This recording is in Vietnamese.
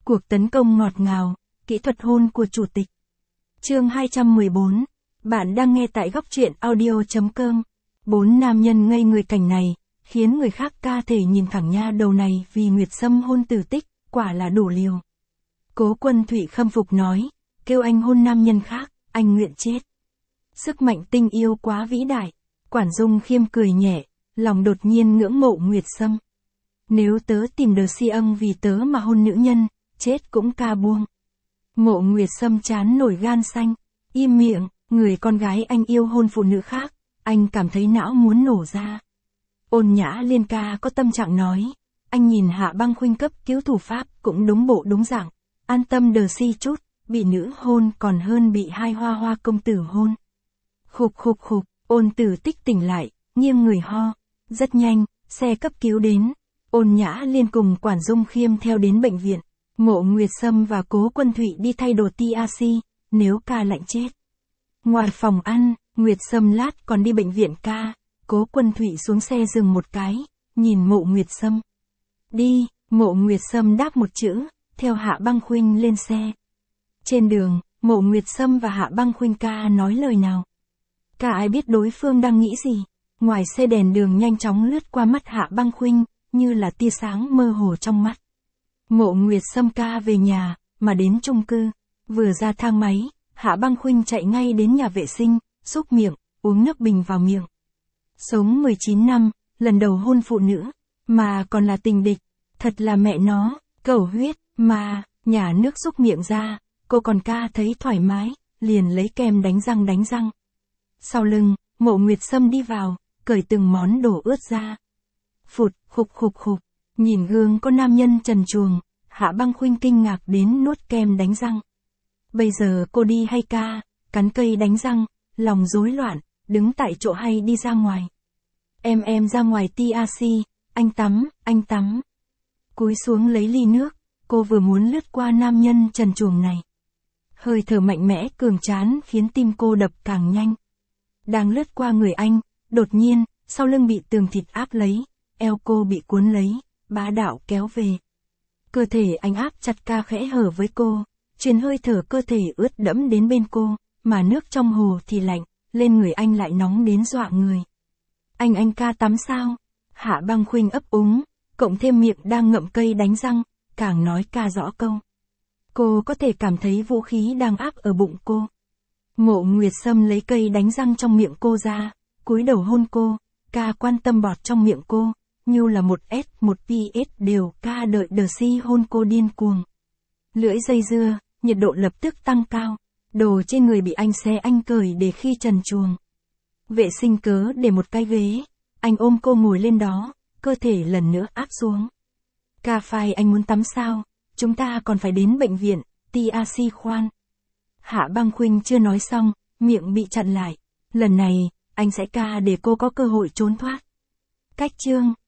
Cuộc tấn công ngọt ngào, kỹ thuật hôn của chủ tịch. Chương 214. Bạn đang nghe tại góc truyện audio.com. 4 nam nhân ngây người cảnh này, khiến người khác ca thể nhìn thẳng nha đầu này vì Nguyệt Sâm hôn Tử Tích, quả là đủ liều. Cố Quân Thụy khâm phục nói, kêu anh hôn nam nhân khác, anh nguyện chết. Sức mạnh tình yêu quá vĩ đại. Quản Dung Khiêm cười nhẹ, lòng đột nhiên ngưỡng mộ Nguyệt Sâm. Nếu tớ tìm được si ân vì tớ mà hôn nữ nhân, chết cũng ca buông. Mộ Nguyệt Sâm chán nổi gan xanh, im miệng, người con gái anh yêu hôn phụ nữ khác, anh cảm thấy não muốn nổ ra. Ôn Nhã Liên ca có tâm trạng nói, anh nhìn Hạ Băng Khuynh cấp cứu thủ pháp cũng đúng bộ đúng dạng, an tâm đờ si chút, bị nữ hôn còn hơn bị hai hoa hoa công tử hôn. Khục khục khục, Ôn Tử Tích tỉnh lại, nghiêng người ho, rất nhanh, xe cấp cứu đến. Ôn Nhã Liên cùng Quản Dung Khiêm theo đến bệnh viện. Mộ Nguyệt Sâm và Cố Quân Thụy đi thay đồ TAC, nếu ca lạnh chết. Ngoài phòng ăn, Nguyệt Sâm lát còn đi bệnh viện ca. Cố Quân Thụy xuống xe dừng một cái, nhìn Mộ Nguyệt Sâm. Đi, Mộ Nguyệt Sâm đáp một chữ, theo Hạ Băng Khuynh lên xe. Trên đường, Mộ Nguyệt Sâm và Hạ Băng Khuynh ca nói lời nào. Cả ai biết đối phương đang nghĩ gì. Ngoài xe đèn đường nhanh chóng lướt qua mắt Hạ Băng Khuynh, như là tia sáng mơ hồ trong mắt. Mộ Nguyệt Sâm ca về nhà, mà đến chung cư. Vừa ra thang máy, Hạ Băng Khuynh chạy ngay đến nhà vệ sinh, xúc miệng, uống nước bình vào miệng. Sống 19 năm, lần đầu hôn phụ nữ, mà còn là tình địch, thật là mẹ nó, cẩu huyết, mà, nhả nước xúc miệng ra, cô còn ca thấy thoải mái, liền lấy kem đánh răng. Sau lưng, Mộ Nguyệt Sâm đi vào, cởi từng món đồ ướt ra. Phụt, khục khục khục, nhìn gương có nam nhân trần truồng, Hạ Băng Khuynh kinh ngạc đến nuốt kem đánh răng. Bây giờ cô đi hay ca, cắn cây đánh răng, lòng rối loạn, đứng tại chỗ hay đi ra ngoài. Em ra ngoài TAC, anh tắm. Cúi xuống lấy ly nước, cô vừa muốn lướt qua nam nhân trần truồng này. Hơi thở mạnh mẽ cường trán khiến tim cô đập càng nhanh. Đang lướt qua người anh, đột nhiên, sau lưng bị tường thịt áp lấy, eo cô bị cuốn lấy, bá đạo kéo về. Cơ thể anh áp chặt ca khẽ hở với cô, truyền hơi thở cơ thể ướt đẫm đến bên cô, mà nước trong hồ thì lạnh, lên người anh lại nóng đến dọa người. Anh ca tắm sao? Hạ Băng Khuynh ấp úng, cộng thêm miệng đang ngậm cây đánh răng, càng nói ca rõ câu. Cô có thể cảm thấy vũ khí đang áp ở bụng cô. Mộ Nguyệt Sâm lấy cây đánh răng trong miệng cô ra, cúi đầu hôn cô, ca quan tâm bọt trong miệng cô, như là một PS đều ca đợi đờ si hôn cô điên cuồng. Lưỡi dây dưa, nhiệt độ lập tức tăng cao, đồ trên người bị anh xé anh cởi để khi trần truồng. Vệ sinh cớ để một cái ghế, anh ôm cô ngồi lên đó, cơ thể lần nữa áp xuống. Ca phai anh muốn tắm sao, chúng ta còn phải đến bệnh viện, TAC khoan. Hạ Băng Khuynh chưa nói xong, miệng bị chặn lại. Lần này, anh sẽ ca để cô có cơ hội trốn thoát. Cách chương